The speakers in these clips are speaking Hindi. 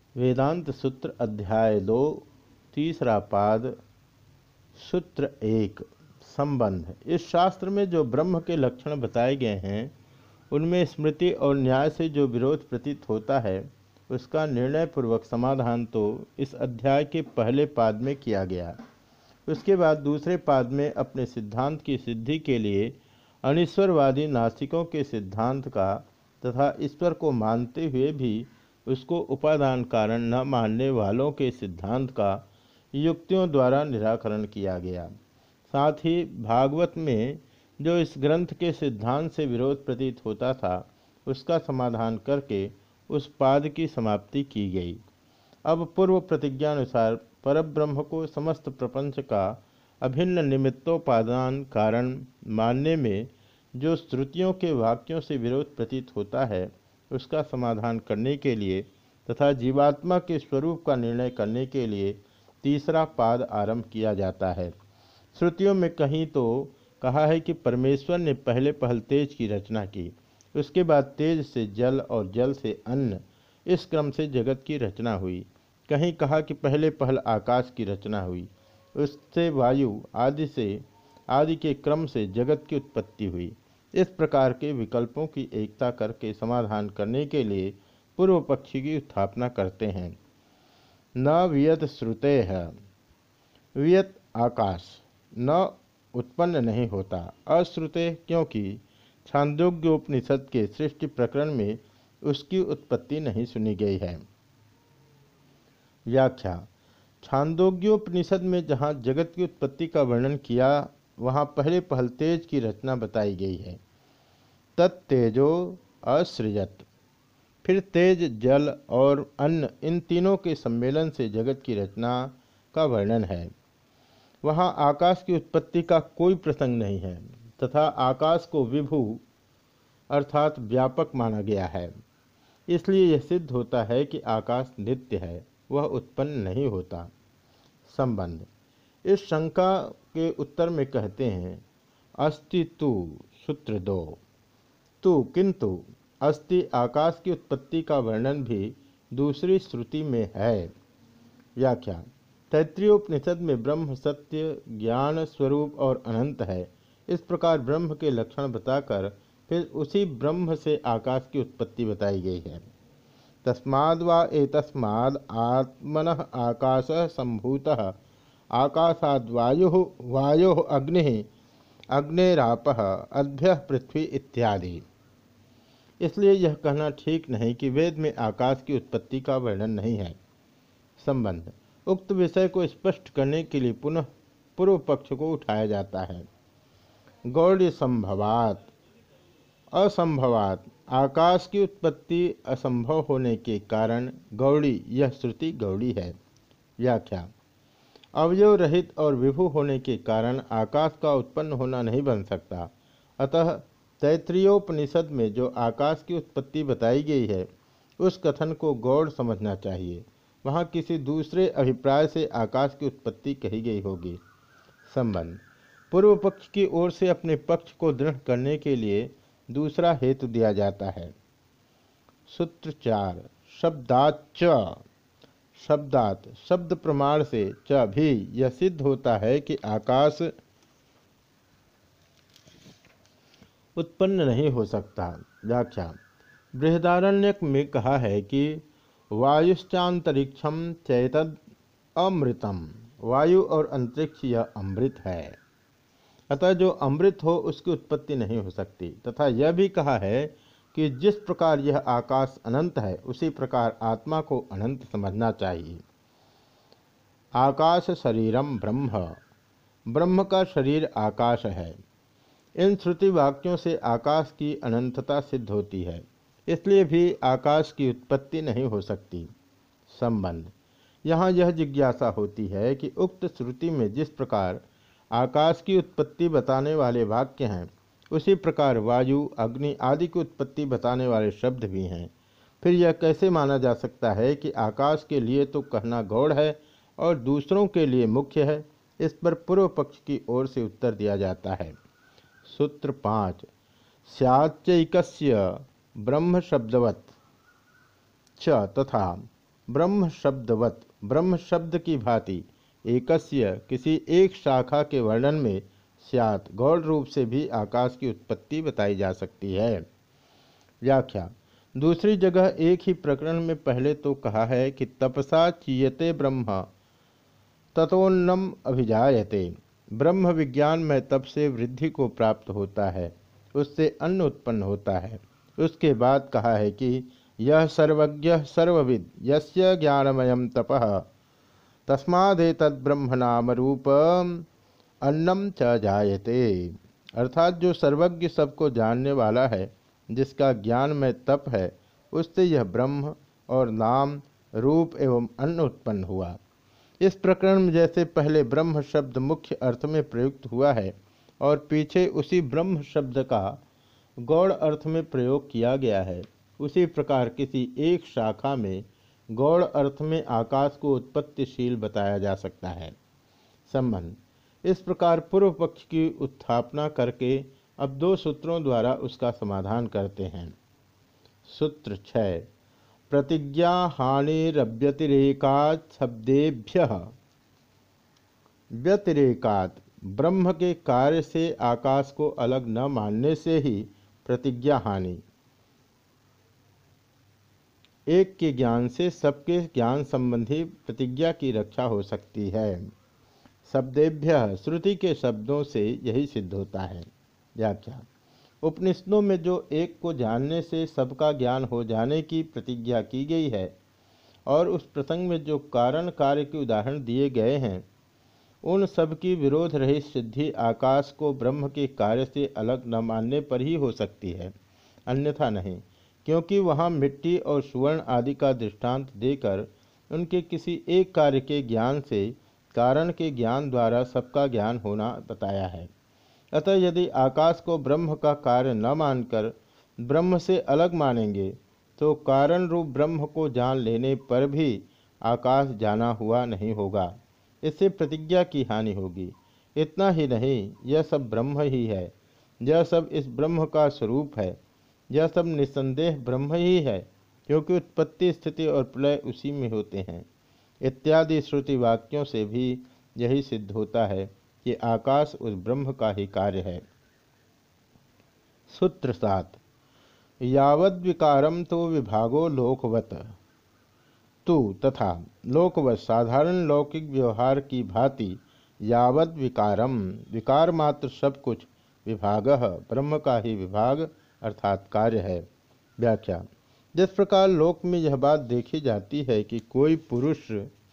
वेदांत सूत्र अध्याय 2 तीसरा पाद सूत्र 1 संबंध। इस शास्त्र में जो ब्रह्म के लक्षण बताए गए हैं उनमें स्मृति और न्याय से जो विरोध प्रतीत होता है उसका निर्णय पूर्वक समाधान तो इस अध्याय के पहले पाद में किया गया। उसके बाद दूसरे पाद में अपने सिद्धांत की सिद्धि के लिए अनीश्वरवादी नास्तिकों के सिद्धांत का तथा ईश्वर को मानते हुए भी उसको उपादान कारण न मानने वालों के सिद्धांत का युक्तियों द्वारा निराकरण किया गया। साथ ही भागवत में जो इस ग्रंथ के सिद्धांत से विरोध प्रतीत होता था उसका समाधान करके उस पाद की समाप्ति की गई। अब पूर्व प्रतिज्ञानुसार परब्रह्म को समस्त प्रपंच का अभिन्न निमित्तोपादान कारण मानने में जो श्रुतियों के वाक्यों से विरोध प्रतीत होता है उसका समाधान करने के लिए तथा जीवात्मा के स्वरूप का निर्णय करने के लिए तीसरा पाद आरंभ किया जाता है। श्रुतियों में कहीं तो कहा है कि परमेश्वर ने पहले पहल तेज की रचना की, उसके बाद तेज से जल और जल से अन्न, इस क्रम से जगत की रचना हुई। कहीं कहा कि पहले पहल आकाश की रचना हुई, उससे वायु आदि के क्रम से जगत की उत्पत्ति हुई। इस प्रकार के विकल्पों की एकता करके समाधान करने के लिए पूर्व पक्षी की स्थापना करते हैं। न वियत श्रुते है, वियत आकाश न उत्पन्न नहीं होता अश्रुते, क्योंकि छांदोग्योपनिषद के सृष्टि प्रकरण में उसकी उत्पत्ति नहीं सुनी गई है। व्याख्या। छांदोग्योपनिषद में जहाँ जगत की उत्पत्ति का वर्णन किया वहाँ पहले पहल तेज की रचना बताई गई है। तत्तेजो असृजत, फिर तेज जल और अन्न, इन तीनों के सम्मेलन से जगत की रचना का वर्णन है। वहाँ आकाश की उत्पत्ति का कोई प्रसंग नहीं है तथा आकाश को विभु अर्थात व्यापक माना गया है। इसलिए यह सिद्ध होता है कि आकाश नित्य है, वह उत्पन्न नहीं होता। संबंध। इस शंका के उत्तर में कहते हैं अस्ति तु सूत्र 2 तु किंतु अस्ति आकाश की उत्पत्ति का वर्णन भी दूसरी श्रुति में है। व्याख्या। तैत्तिरीयोपनिषद में ब्रह्म सत्य ज्ञान स्वरूप और अनंत है, इस प्रकार ब्रह्म के लक्षण बताकर फिर उसी ब्रह्म से आकाश की उत्पत्ति बताई गई है। तस्माद् वा एतस्माद् आत्मनः आकाशः सम्भूतः आकाशाद् वायुः अग्निः अग्नेरापः अद्भ्यः पृथ्वी इत्यादि। इसलिए यह कहना ठीक नहीं कि वेद में आकाश की उत्पत्ति का वर्णन नहीं है। संबंध। उक्त विषय को स्पष्ट करने के लिए पुनः पूर्व पक्ष को उठाया जाता है। गौड़ी संभवात असंभवात, आकाश की उत्पत्ति असंभव होने के कारण गौड़ी, यह श्रुति गौड़ी है। व्याख्या। अवयव रहित और विभु होने के कारण आकाश का उत्पन्न होना नहीं बन सकता। अतः तैत्तिरीयोपनिषद में जो आकाश की उत्पत्ति बताई गई है उस कथन को गौड़ समझना चाहिए। वहाँ किसी दूसरे अभिप्राय से आकाश की उत्पत्ति कही गई होगी। संबंध। पूर्व पक्ष की ओर से अपने पक्ष को दृढ़ करने के लिए दूसरा हेतु दिया जाता है। सूत्र 4 शब्दाच्च, शब्दात शब्द प्रमाण से च भी यह सिद्ध होता है कि आकाश उत्पन्न नहीं हो सकता। व्याख्या। बृहदारण्यक में कहा है कि वायुश्चांतरिक्षम चैतद अमृतम, वायु और अंतरिक्ष यह अमृत है, अतः जो अमृत हो उसकी उत्पत्ति नहीं हो सकती। तथा यह भी कहा है कि जिस प्रकार यह आकाश अनंत है उसी प्रकार आत्मा को अनंत समझना चाहिए। आकाश शरीरम ब्रह्म, ब्रह्म का शरीर आकाश है। इन श्रुति वाक्यों से आकाश की अनंतता सिद्ध होती है, इसलिए भी आकाश की उत्पत्ति नहीं हो सकती। संबंध। यहाँ यह जिज्ञासा होती है कि उक्त श्रुति में जिस प्रकार आकाश की उत्पत्ति बताने वाले वाक्य हैं उसी प्रकार वायु अग्नि आदि की उत्पत्ति बताने वाले शब्द भी हैं। फिर यह कैसे माना जा सकता है कि आकाश के लिए तो कहना गौड़ है और दूसरों के लिए मुख्य है। इस पर पूर्व पक्ष की ओर से उत्तर दिया जाता है। सूत्र 5 स्याच्चैकस्य ब्रह्म शब्दवत् च तथा ब्रह्म शब्दवत, ब्रह्म शब्द की भांति एकस्य किसी एक शाखा के वर्णन में स्यात्, गौड़ रूप से भी आकाश की उत्पत्ति बताई जा सकती है। व्याख्या। दूसरी जगह एक ही प्रकरण में पहले तो कहा है कि तपसा चीयते ब्रह्म ततोन्नम अभिजायते, ब्रह्म विज्ञान में तप से वृद्धि को प्राप्त होता है, उससे अन्न उत्पन्न होता है। उसके बाद कहा है कि यह सर्वज्ञ सर्वविद यस्य ज्ञानमयम तपः तस्मादेतद् ब्रह्मनाम रूप अन्नम च जायते, अर्थात जो सर्वज्ञ सबको जानने वाला है, जिसका ज्ञान में तप है, उससे यह ब्रह्म और नाम रूप एवं अन्न उत्पन्न हुआ। इस प्रकरण में जैसे पहले ब्रह्म शब्द मुख्य अर्थ में प्रयुक्त हुआ है और पीछे उसी ब्रह्म शब्द का गौड़ अर्थ में प्रयोग किया गया है, उसी प्रकार किसी एक शाखा में गौड़ अर्थ में आकाश को उत्पत्तिशील बताया जा सकता है। संबंध। इस प्रकार पूर्व पक्ष की उत्थापना करके अब दो सूत्रों द्वारा उसका समाधान करते हैं। सूत्र 6। प्रतिज्ञा हानिरव्यतिरेकात् शब्देभ्यः, व्यतिरेकात् ब्रह्म के कार्य से आकाश को अलग न मानने से ही प्रतिज्ञा हानि, एक के ज्ञान से सबके ज्ञान संबंधी प्रतिज्ञा की रक्षा हो सकती है। शब्देभ्य, श्रुति के शब्दों से यही सिद्ध होता है। व्याख्या। उपनिषदों में जो एक को जानने से सबका ज्ञान हो जाने की प्रतिज्ञा की गई है और उस प्रसंग में जो कारण कार्य के उदाहरण दिए गए हैं, उन सब की विरोध रहित सिद्धि आकाश को ब्रह्म के कार्य से अलग न मानने पर ही हो सकती है, अन्यथा नहीं, क्योंकि वहाँ मिट्टी और सुवर्ण आदि का दृष्टांत देकर उनके किसी एक कार्य के ज्ञान से कारण के ज्ञान द्वारा सबका ज्ञान होना बताया है। अतः यदि आकाश को ब्रह्म का कार्य न मानकर ब्रह्म से अलग मानेंगे तो कारण रूप ब्रह्म को जान लेने पर भी आकाश जाना हुआ नहीं होगा, इससे प्रतिज्ञा की हानि होगी। इतना ही नहीं, यह सब ब्रह्म ही है, यह सब इस ब्रह्म का स्वरूप है, यह सब निस्संदेह ब्रह्म ही है, क्योंकि उत्पत्ति स्थिति और प्रलय उसी में होते हैं। इत्यादि श्रुति वाक्यों से भी यही सिद्ध होता है कि आकाश उस ब्रह्म का ही कार्य है। सूत्र 7। यावद् विकारम तो विभागो लोकवत तु तथा, लोकवत साधारण लौकिक व्यवहार की भांति यावद् विकारम, विकार मात्र सब कुछ, विभागः ब्रह्म का ही विभाग अर्थात कार्य है। व्याख्या। जिस प्रकार लोक में यह बात देखी जाती है कि कोई पुरुष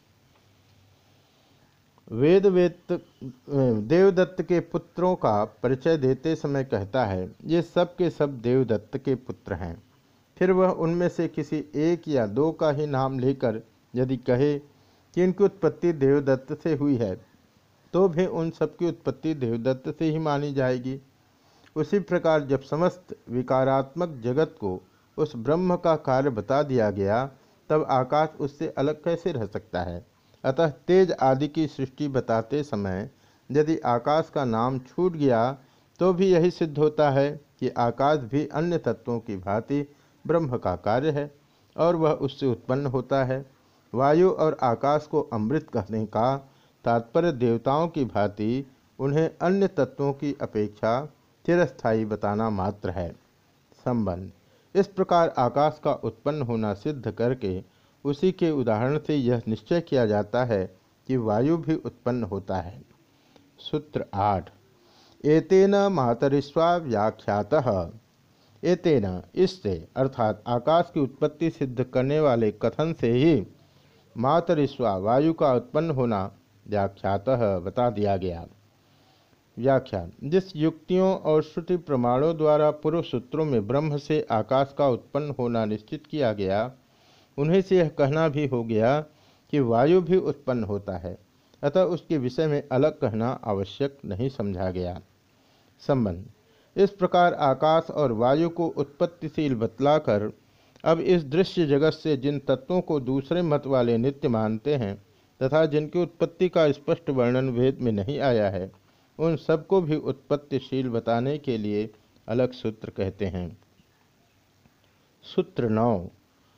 देवदत्त के पुत्रों का परिचय देते समय कहता है, ये सब के सब देवदत्त के पुत्र हैं। फिर वह उनमें से किसी एक या दो का ही नाम लेकर यदि कहे कि इनकी उत्पत्ति देवदत्त से हुई है, तो भी उन सब की उत्पत्ति देवदत्त से ही मानी जाएगी। उसी प्रकार जब समस्त विकारात्मक जगत को उस ब्रह्म का कार्य बता दिया गया, तब आकाश उससे अलग कैसे रह सकता है। अतः तेज आदि की सृष्टि बताते समय यदि आकाश का नाम छूट गया तो भी यही सिद्ध होता है कि आकाश भी अन्य तत्वों की भांति ब्रह्म का कार्य है और वह उससे उत्पन्न होता है। वायु और आकाश को अमृत कहने का तात्पर्य देवताओं की भांति उन्हें अन्य तत्वों की अपेक्षा चिरस्थायी बताना मात्र है। संबंध। इस प्रकार आकाश का उत्पन्न होना सिद्ध करके उसी के उदाहरण से यह निश्चय किया जाता है कि वायु भी उत्पन्न होता है। सूत्र 8। एतेन मातरिस्वा व्याख्यातः, एतेन इससे अर्थात आकाश की उत्पत्ति सिद्ध करने वाले कथन से ही मातरिस्वा वायु का उत्पन्न होना व्याख्यातः बता दिया गया। व्याख्या। जिस युक्तियों और श्रुति प्रमाणों द्वारा पूर्व सूत्रों में ब्रह्म से आकाश का उत्पन्न होना निश्चित किया गया, उन्हीं से यह कहना भी हो गया कि वायु भी उत्पन्न होता है, अतः उसके विषय में अलग कहना आवश्यक नहीं समझा गया। संबंध। इस प्रकार आकाश और वायु को उत्पत्तिशील बतलाकर अब इस दृश्य जगत से जिन तत्वों को दूसरे मत वाले नित्य मानते हैं तथा जिनकी उत्पत्ति का स्पष्ट वर्णन वेद में नहीं आया है, उन सबको भी उत्पत्तिशील बताने के लिए अलग सूत्र कहते हैं। सूत्र 9।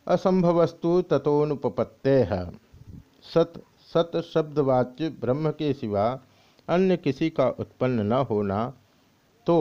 असंभवस्तु ततोनुपपत्तेः। सत सत शब्दवाच्य ब्रह्म के सिवा अन्य किसी का उत्पन्न न होना तो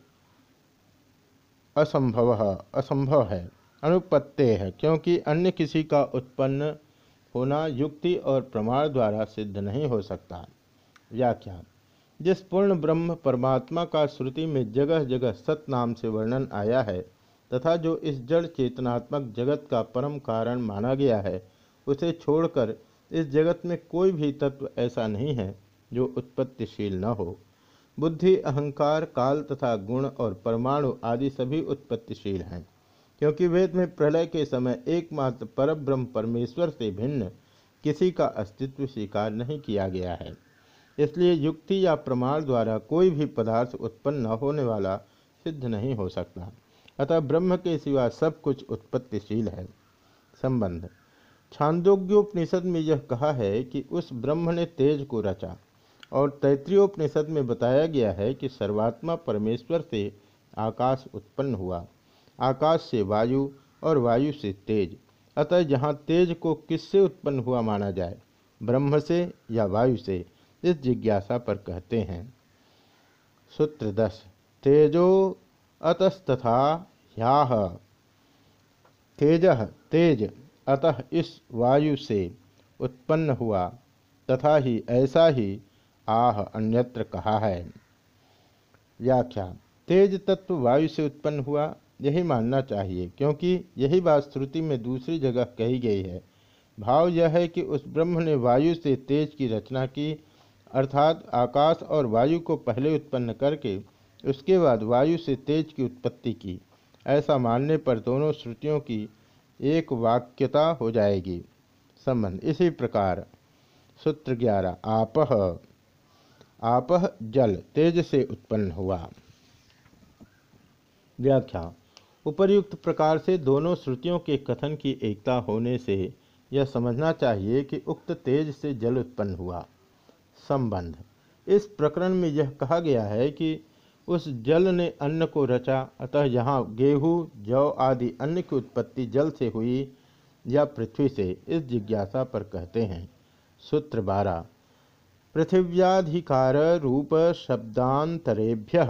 असंभव है। अनुपत्ते है, क्योंकि अन्य किसी का उत्पन्न होना युक्ति और प्रमाण द्वारा सिद्ध नहीं हो सकता। व्याख्या। जिस पूर्ण ब्रह्म परमात्मा का श्रुति में जगह जगह सत नाम से वर्णन आया है तथा जो इस जड़ चेतनात्मक जगत का परम कारण माना गया है, उसे छोड़कर इस जगत में कोई भी तत्व ऐसा नहीं है जो उत्पत्तिशील न हो। बुद्धि, अहंकार, काल तथा गुण और परमाणु आदि सभी उत्पत्तिशील हैं, क्योंकि वेद में प्रलय के समय एकमात्र परब्रह्म परमेश्वर से भिन्न किसी का अस्तित्व स्वीकार नहीं किया गया है। इसलिए युक्ति या प्रमाण द्वारा कोई भी पदार्थ उत्पन्न न होने वाला सिद्ध नहीं हो सकता। अतः ब्रह्म के सिवा सब कुछ उत्पत्तिशील है। संबंध। छांदोग्योपनिषद में यह कहा है कि उस ब्रह्म ने तेज को रचा, और तैत्तिरीयोपनिषद में बताया गया है कि सर्वात्मा परमेश्वर से आकाश उत्पन्न हुआ, आकाश से वायु और वायु से तेज। अतः यहाँ तेज को किससे उत्पन्न हुआ माना जाए, ब्रह्म से या वायु से, इस जिज्ञासा पर कहते हैं। सूत्र 10। तेजो अतस्तथा ह्याह। तेजः तेज अतः इस वायु से उत्पन्न हुआ, तथा ही ऐसा ही आह अन्यत्र कहा है। व्याख्या। तेज तत्व वायु से उत्पन्न हुआ, यही मानना चाहिए, क्योंकि यही बात श्रुति में दूसरी जगह कही गई है। भाव यह है कि उस ब्रह्म ने वायु से तेज की रचना की, अर्थात आकाश और वायु को पहले उत्पन्न करके उसके बाद वायु से तेज की उत्पत्ति की। ऐसा मानने पर दोनों श्रुतियों की एक वाक्यता हो जाएगी। संबंध। इसी प्रकार सूत्र 11। आपह। आपह जल तेज से उत्पन्न हुआ। व्याख्या। उपर्युक्त प्रकार से दोनों श्रुतियों के कथन की एकता होने से यह समझना चाहिए कि उक्त तेज से जल उत्पन्न हुआ। संबंध। इस प्रकरण में यह कहा गया है कि उस जल ने अन्न को रचा, अतः यहाँ गेहूँ, जौ आदि अन्न की उत्पत्ति जल से हुई या पृथ्वी से, इस जिज्ञासा पर कहते हैं। सूत्र 12। पृथिव्याधिकार रूप शब्दांतरेभ्यः।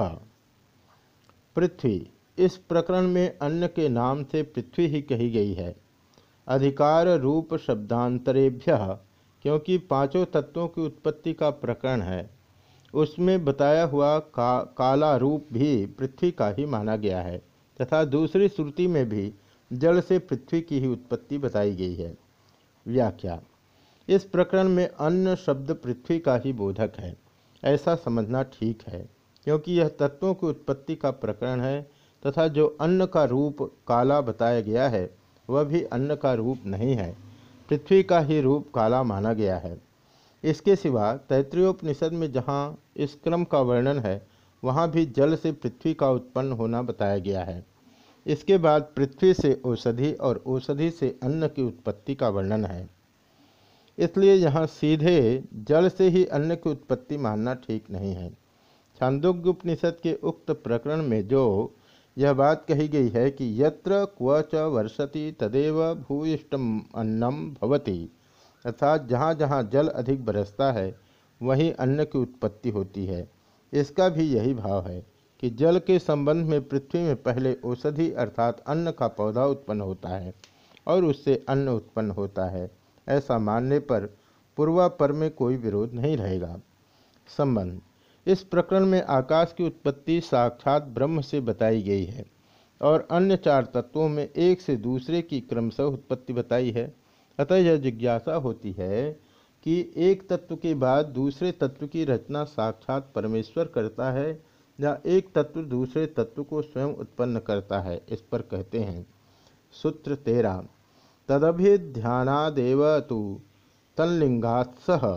पृथ्वी, इस प्रकरण में अन्न के नाम से पृथ्वी ही कही गई है। अधिकार रूप शब्दांतरेभ्यः, क्योंकि पांचों तत्वों की उत्पत्ति का प्रकरण है, उसमें बताया हुआ काला रूप भी पृथ्वी का ही माना गया है, तथा दूसरी श्रुति में भी जल से पृथ्वी की ही उत्पत्ति बताई गई है। व्याख्या। इस प्रकरण में अन्न शब्द पृथ्वी का ही बोधक है, ऐसा समझना ठीक है, क्योंकि यह तत्वों की उत्पत्ति का प्रकरण है तथा जो अन्न का रूप काला बताया गया है वह भी अन्न का रूप नहीं है, पृथ्वी का ही रूप काला माना गया है। इसके सिवा तैत्तिरीयोपनिषद में जहाँ इस क्रम का वर्णन है, वहाँ भी जल से पृथ्वी का उत्पन्न होना बताया गया है। इसके बाद पृथ्वी से औषधि और औषधि से अन्न की उत्पत्ति का वर्णन है। इसलिए यहाँ सीधे जल से ही अन्न की उत्पत्ति मानना ठीक नहीं है। छांदोग्योपनिषद के उक्त प्रकरण में जो यह बात कही गई है कि यत्र क्व च वर्षति तदेव भूयिष्ठम अन्नम भवति, अर्थात जहाँ जहाँ जल अधिक बरसता है वहीं अन्न की उत्पत्ति होती है, इसका भी यही भाव है कि जल के संबंध में पृथ्वी में पहले औषधि अर्थात अन्न का पौधा उत्पन्न होता है और उससे अन्न उत्पन्न होता है। ऐसा मानने पर पूर्वापर में कोई विरोध नहीं रहेगा। संबंध। इस प्रकरण में आकाश की उत्पत्ति साक्षात ब्रह्म से बताई गई है और अन्य चार तत्वों में एक से दूसरे की क्रमशः उत्पत्ति बताई है। अतः यह जिज्ञासा होती है कि एक तत्व के बाद दूसरे तत्व की रचना साक्षात परमेश्वर करता है या एक तत्व दूसरे तत्व को स्वयं उत्पन्न करता है। इस पर कहते हैं। सूत्र 13। तदभिध्यानादेव तु तल्लिंगात् सह।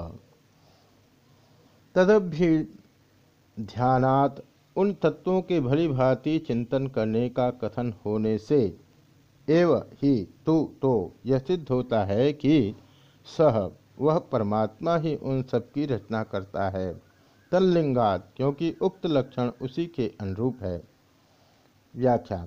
तदभिध्यानात् उन तत्वों के भली भांति चिंतन करने का कथन होने से एव ही तो यह सिद्ध होता है कि सह वह परमात्मा ही उन सब की रचना करता है। तल्लिंगात्, क्योंकि उक्त लक्षण उसी के अनुरूप है। व्याख्या।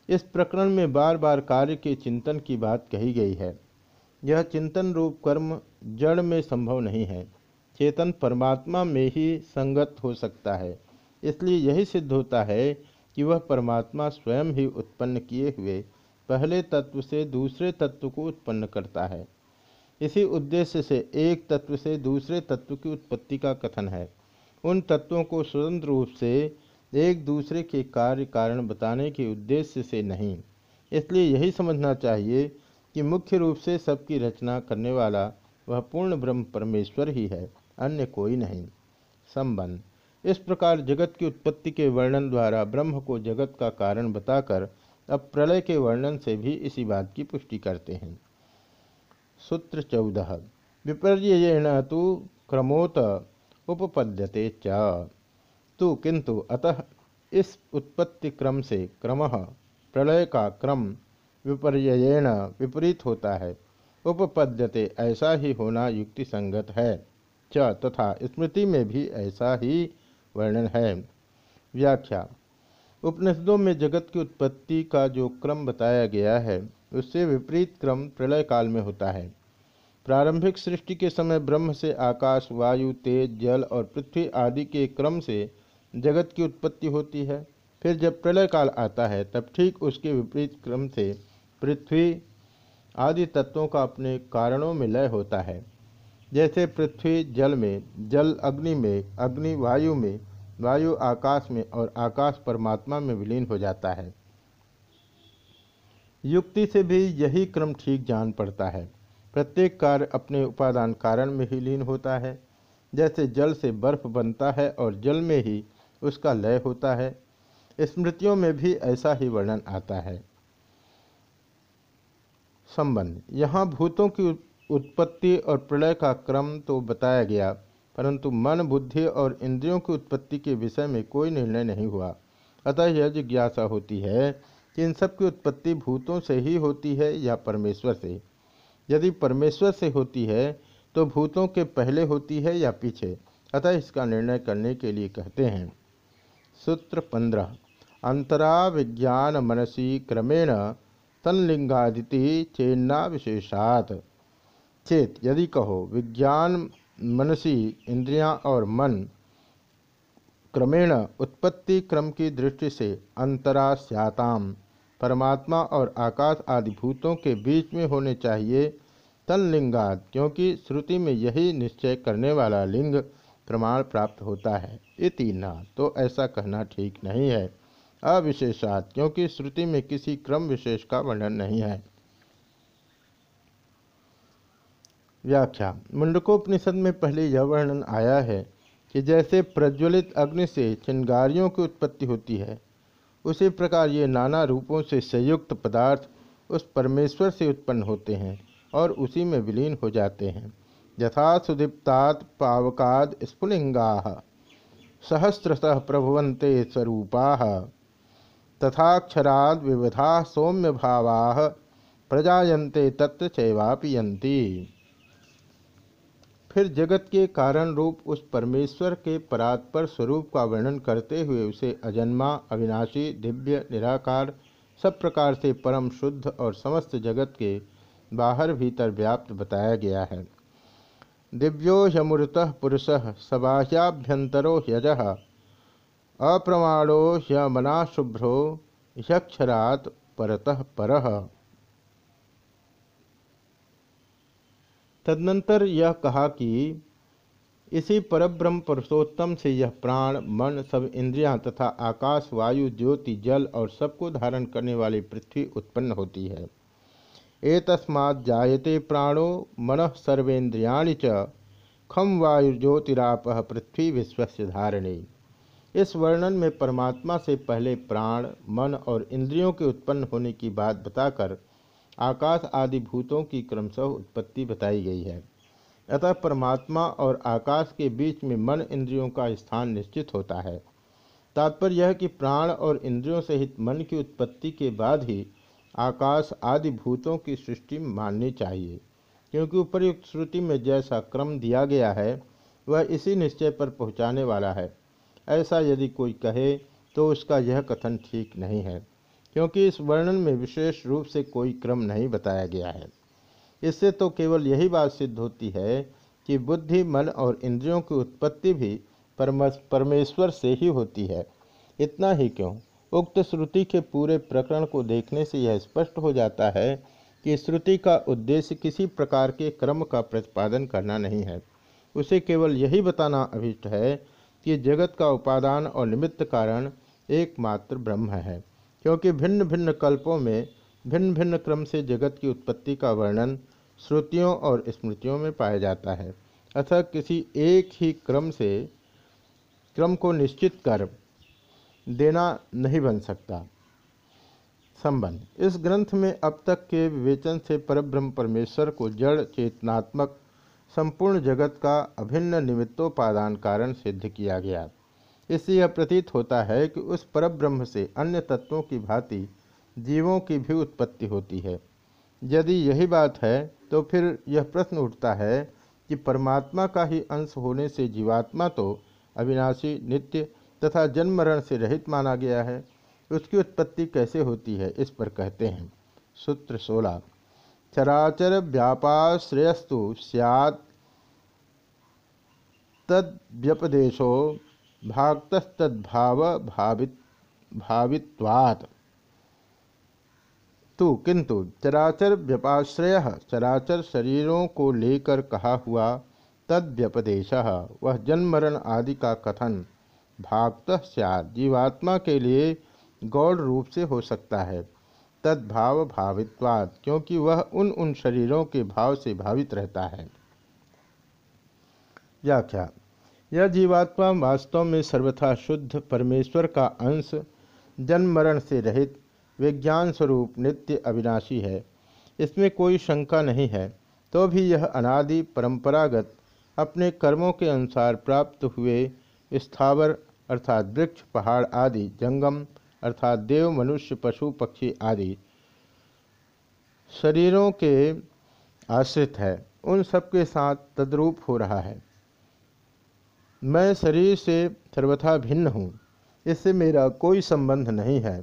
इस प्रकरण में बार बार कार्य के चिंतन की बात कही गई है। यह चिंतन रूप कर्म जड़ में संभव नहीं है, चेतन परमात्मा में ही संगत हो सकता है। इसलिए यही सिद्ध होता है कि वह परमात्मा स्वयं ही उत्पन्न किए हुए पहले तत्व से दूसरे तत्व को उत्पन्न करता है। इसी उद्देश्य से एक तत्व से दूसरे तत्व की उत्पत्ति का कथन है। उन तत्वों को स्वतंत्र रूप से एक दूसरे के कार्य कारण बताने के उद्देश्य से नहीं। इसलिए यही समझना चाहिए कि मुख्य रूप से सबकी रचना करने वाला वह पूर्ण ब्रह्म परमेश्वर ही है, अन्य कोई नहीं। संबंध। इस प्रकार जगत की उत्पत्ति के वर्णन द्वारा ब्रह्म को जगत का कारण बताकर अब प्रलय के वर्णन से भी इसी बात की पुष्टि करते हैं। सूत्र 14। विपर्ययेण तु क्रमोत उपपद्यते च तो किंतु अतः इस उत्पत्ति क्रम से क्रमः प्रलय का क्रम विपर्ययेण विपरीत होता है। उपपद्यते ऐसा ही होना युक्ति संगत है। च तथा स्मृति में भी ऐसा ही वर्णन है। व्याख्या। उपनिषदों में जगत की उत्पत्ति का जो क्रम बताया गया है उससे विपरीत क्रम प्रलय काल में होता है। प्रारंभिक सृष्टि के समय ब्रह्म से आकाश, वायु, तेज, जल और पृथ्वी आदि के क्रम से जगत की उत्पत्ति होती है। फिर जब प्रलय काल आता है तब ठीक उसके विपरीत क्रम से पृथ्वी आदि तत्वों का अपने कारणों में लय होता है। जैसे पृथ्वी जल में, जल अग्नि में, अग्नि वायु में, वायु आकाश में और आकाश परमात्मा में विलीन हो जाता है। युक्ति से भी यही क्रम ठीक जान पड़ता है। प्रत्येक कार्य अपने उपादान कारण में ही लीन होता है। जैसे जल से बर्फ बनता है और जल में ही उसका लय होता है। स्मृतियों में भी ऐसा ही वर्णन आता है। संबंध। यहाँ भूतों की उत्पत्ति और प्रलय का क्रम तो बताया गया, परंतु मन, बुद्धि और इंद्रियों की उत्पत्ति के विषय में कोई निर्णय नहीं हुआ। अतः यह जिज्ञासा होती है कि इन सब की उत्पत्ति भूतों से ही होती है या परमेश्वर से। यदि परमेश्वर से होती है तो भूतों के पहले होती है या पीछे। अतः इसका निर्णय करने के लिए कहते हैं। सूत्र 15। अंतरा विज्ञान मनसी क्रमेण तन्लिंगादिति चेन्ना विशेषात। चेत यदि कहो विज्ञान मनसी इंद्रियां और मन क्रमेण उत्पत्ति क्रम की दृष्टि से अंतरा स्याताम परमात्मा और आकाश आदि भूतों के बीच में होने चाहिए तन्लिंगाद, क्योंकि श्रुति में यही निश्चय करने वाला लिंग प्रमाण प्राप्त होता है। इति न, तो ऐसा कहना ठीक नहीं है। अविशेषात, क्योंकि श्रुति में किसी क्रम विशेष का वर्णन नहीं है। व्याख्या। मुंडकोपनिषद में पहले यह वर्णन आया है कि जैसे प्रज्वलित अग्नि से चिंगारियों की उत्पत्ति होती है, उसी प्रकार ये नाना रूपों से संयुक्त पदार्थ उस परमेश्वर से उत्पन्न होते हैं और उसी में विलीन हो जाते हैं। यथा सुदीप्तात् पावकाद स्फुलिंगाः सहस्रशः प्रभवन्ते स्वरूपाः तथाक्षराद विविधा सौम्य भावाः प्रजायन्ते तत्र चैवापि यन्ति। फिर जगत के कारण रूप उस परमेश्वर के परात्पर स्वरूप का वर्णन करते हुए उसे अजन्मा, अविनाशी, दिव्य, निराकार, सब प्रकार से परम शुद्ध और समस्त जगत के बाहर भीतर व्याप्त बताया गया है। दिव्यो ह्यमृतः पुरुषः सबाह्याभ्यंतरो ह्यजः अप्रमाणो ह्यमना शुभ्रो ह्यक्षरात् परतः परः। तदनंतर यह कहा कि इसी परब्रह्म पुरुषोत्तम से यह प्राण, मन, सब इंद्रियां तथा आकाश, वायु, ज्योति, जल और सबको धारण करने वाली पृथ्वी उत्पन्न होती है। एतस्मात् जायते प्राणो मनः सर्वेन्द्रियाणि च खम वायुर्ज्योतिरापः पृथ्वी विश्वस्य धारणे। इस वर्णन में परमात्मा से पहले प्राण, मन और इंद्रियों के उत्पन्न होने की बात बताकर आकाश आदि भूतों की क्रमशः उत्पत्ति बताई गई है। अतः परमात्मा और आकाश के बीच में मन इंद्रियों का स्थान निश्चित होता है। तात्पर्य यह कि प्राण और इंद्रियों सहित मन की उत्पत्ति के बाद ही आकाश आदि भूतों की सृष्टि माननी चाहिए, क्योंकि उपर्युक्त श्रुति में जैसा क्रम दिया गया है वह इसी निश्चय पर पहुँचाने वाला है। ऐसा यदि कोई कहे तो उसका यह कथन ठीक नहीं है, क्योंकि इस वर्णन में विशेष रूप से कोई क्रम नहीं बताया गया है। इससे तो केवल यही बात सिद्ध होती है कि बुद्धि, मन और इंद्रियों की उत्पत्ति भी परमेश्वर से ही होती है। इतना ही क्यों, उक्त श्रुति के पूरे प्रकरण को देखने से यह स्पष्ट हो जाता है कि श्रुति का उद्देश्य किसी प्रकार के क्रम का प्रतिपादन करना नहीं है। उसे केवल यही बताना अभिष्ट है कि जगत का उपादान और निमित्त कारण एकमात्र ब्रह्म है, क्योंकि भिन्न भिन्न कल्पों में भिन्न भिन्न क्रम से जगत की उत्पत्ति का वर्णन श्रुतियों और स्मृतियों में पाया जाता है। अतः किसी एक ही क्रम को निश्चित कर देना नहीं बन सकता। संबंध, इस ग्रंथ में अब तक के विवेचन से परब्रह्म परमेश्वर को जड़ चेतनात्मक संपूर्ण जगत का अभिन्न निमित्तोपादान कारण सिद्ध किया गया। इससे यह प्रतीत होता है कि उस परब्रह्म से अन्य तत्वों की भांति जीवों की भी उत्पत्ति होती है। यदि यही बात है तो फिर यह प्रश्न उठता है कि परमात्मा का ही अंश होने से जीवात्मा तो अविनाशी, नित्य तथा जन्म मरण से रहित माना गया है, उसकी उत्पत्ति कैसे होती है। इस पर कहते हैं सूत्र 16, चराचर व्यापाश्रयस्तु स्यात् तद्व्यपदेशो भागतस्तद्भाव भावित्वात् तो किंतु चराचर व्यपाश्रय चराचर शरीरों को लेकर कहा हुआ तद्व्यपदेश वह जन्म मरण आदि का कथन भागतः स्यात् जीवात्मा के लिए गौड़ रूप से हो सकता है। तद्भाव भावित्वात् क्योंकि वह उन शरीरों के भाव से भावित रहता है। व्याख्या, यह जीवात्मा वास्तव में सर्वथा शुद्ध परमेश्वर का अंश, जन्म मरण से रहित, विज्ञान स्वरूप, नित्य, अविनाशी है। इसमें कोई शंका नहीं है। तो भी यह अनादि परंपरागत अपने कर्मों के अनुसार प्राप्त हुए स्थावर अर्थात वृक्ष, पहाड़ आदि, जंगम अर्थात देव, मनुष्य, पशु, पक्षी आदि शरीरों के आश्रित है, उन सबके साथ तद्रूप हो रहा है। मैं शरीर से सर्वथा भिन्न हूँ, इससे मेरा कोई संबंध नहीं है।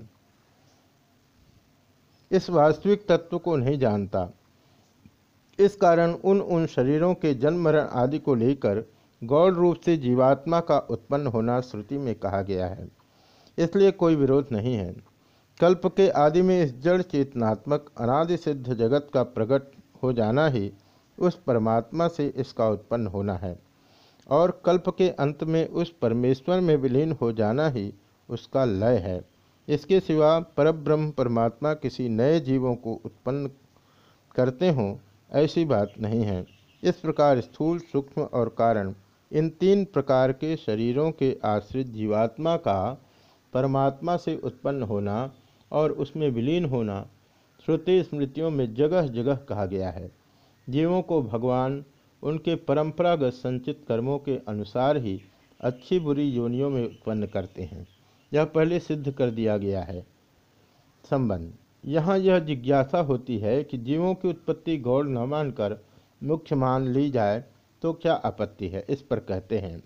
इस वास्तविक तत्व को नहीं जानता। इस कारण उन शरीरों के जन्म मरण आदि को लेकर गौड़ रूप से जीवात्मा का उत्पन्न होना श्रुति में कहा गया है। इसलिए कोई विरोध नहीं है। कल्प के आदि में इस जड़ चेतनात्मक अनादि सिद्ध जगत का प्रकट हो जाना ही उस परमात्मा से इसका उत्पन्न होना है, और कल्प के अंत में उस परमेश्वर में विलीन हो जाना ही उसका लय है। इसके सिवा परब्रह्म परमात्मा किसी नए जीवों को उत्पन्न करते हों, ऐसी बात नहीं है। इस प्रकार स्थूल, सूक्ष्म और कारण, इन तीन प्रकार के शरीरों के आश्रित जीवात्मा का परमात्मा से उत्पन्न होना और उसमें विलीन होना श्रुति स्मृतियों में जगह जगह कहा गया है। जीवों को भगवान उनके परंपरागत संचित कर्मों के अनुसार ही अच्छी बुरी योनियों में उत्पन्न करते हैं, यह पहले सिद्ध कर दिया गया है। संबंध, यहाँ यह जिज्ञासा होती है कि जीवों की उत्पत्ति गौड़ न मानकर मुख्य मान ली जाए तो क्या आपत्ति है। इस पर कहते हैं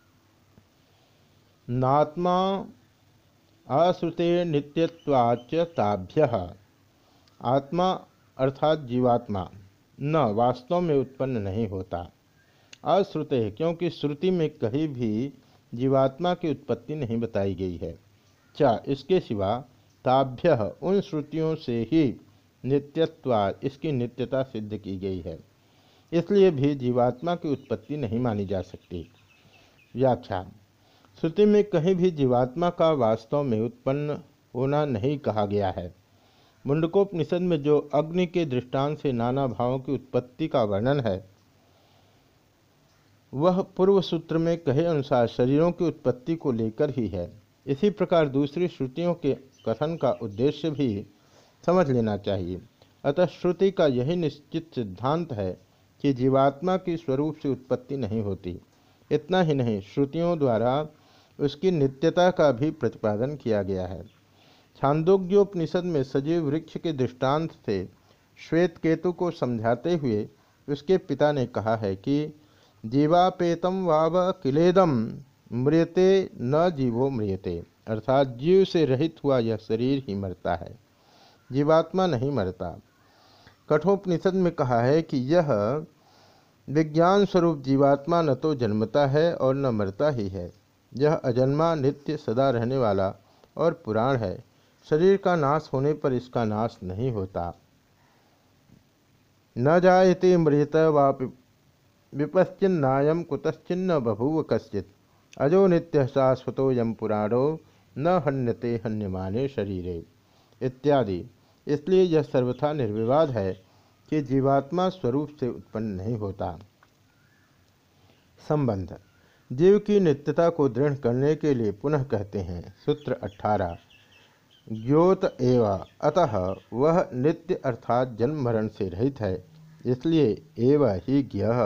नात्मा आश्रुते नित्यत्वाच्च ताभ्यः आत्मा अर्थात जीवात्मा न वास्तव में उत्पन्न नहीं होता। अश्रुते है क्योंकि श्रुति में कहीं भी जीवात्मा की उत्पत्ति नहीं बताई गई है। चा इसके सिवा ताभ्य उन श्रुतियों से ही नित्यत्वाद इसकी नित्यता सिद्ध की गई है, इसलिए भी जीवात्मा की उत्पत्ति नहीं मानी जा सकती। व्याख्या, श्रुति में कहीं भी जीवात्मा का वास्तव में उत्पन्न होना नहीं कहा गया है। मुंडकोपनिषद में जो अग्नि के दृष्टांत से नाना भावों की उत्पत्ति का वर्णन है, वह पूर्व सूत्र में कहे अनुसार शरीरों की उत्पत्ति को लेकर ही है। इसी प्रकार दूसरी श्रुतियों के कथन का उद्देश्य भी समझ लेना चाहिए। अतः श्रुति का यही निश्चित सिद्धांत है कि जीवात्मा की स्वरूप से उत्पत्ति नहीं होती। इतना ही नहीं, श्रुतियों द्वारा उसकी नित्यता का भी प्रतिपादन किया गया है। छांदोग्योपनिषद में सजीव वृक्ष के दृष्टांत से श्वेत केतु को समझाते हुए उसके पिता ने कहा है कि जीवापेतम वाव किलेदम म्रियते न जीवो म्रियते, अर्थात जीव से रहित हुआ यह शरीर ही मरता है। जीवात्मा नहीं मरता। कठोपनिषद में कहा है कि यह विज्ञान स्वरूप जीवात्मा न तो जन्मता है और न मरता ही है। यह अजन्मा, नित्य, सदा रहने वाला और पुराण है। शरीर का नाश होने पर इसका नाश नहीं होता। न जायते मृत वा विपश्चिन्नायम कुतश्चिन्न बभूव कश्चित् अजो नित्य शाश्वतो यम पुराणो न हन्यते हन्यमाने शरीरे इत्यादि। इसलिए यह सर्वथा निर्विवाद है कि जीवात्मा स्वरूप से उत्पन्न नहीं होता। संबंध जीव की नित्यता को दृढ़ करने के लिए पुनः कहते हैं। सूत्र 18 ज्योत एव, अतः वह नित्य अर्थात जन्म मरण से रहित है, इसलिए एव ही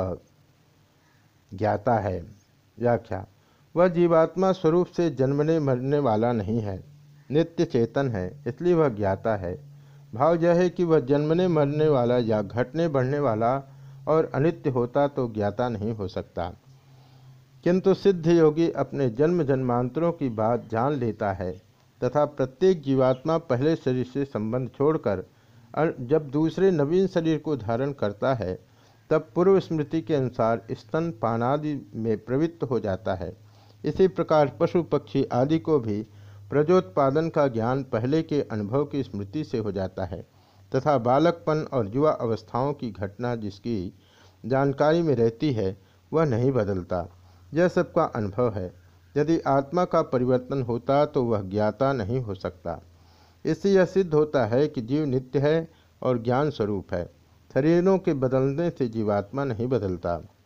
ज्ञाता है। व्याख्या वह जीवात्मा स्वरूप से जन्मने मरने वाला नहीं है, नित्य चेतन है, इसलिए वह ज्ञाता है। भाव यह है कि वह जन्मने मरने वाला या घटने बढ़ने वाला और अनित्य होता तो ज्ञाता नहीं हो सकता। किंतु सिद्ध योगी अपने जन्म जन्मांतरों की बात जान लेता है तथा प्रत्येक जीवात्मा पहले शरीर से संबंध छोड़कर जब दूसरे नवीन शरीर को धारण करता है तब पूर्व स्मृति के अनुसार स्तन पानादि में प्रवृत्त हो जाता है। इसी प्रकार पशु पक्षी आदि को भी प्रजोत्पादन का ज्ञान पहले के अनुभव की स्मृति से हो जाता है तथा बालकपन और युवा अवस्थाओं की घटना जिसकी जानकारी में रहती है वह नहीं बदलता। यह सबका अनुभव है। यदि आत्मा का परिवर्तन होता तो वह ज्ञाता नहीं हो सकता। इससे यह सिद्ध होता है कि जीव नित्य है और ज्ञान स्वरूप है। शरीरों के बदलने से जीवात्मा नहीं बदलता।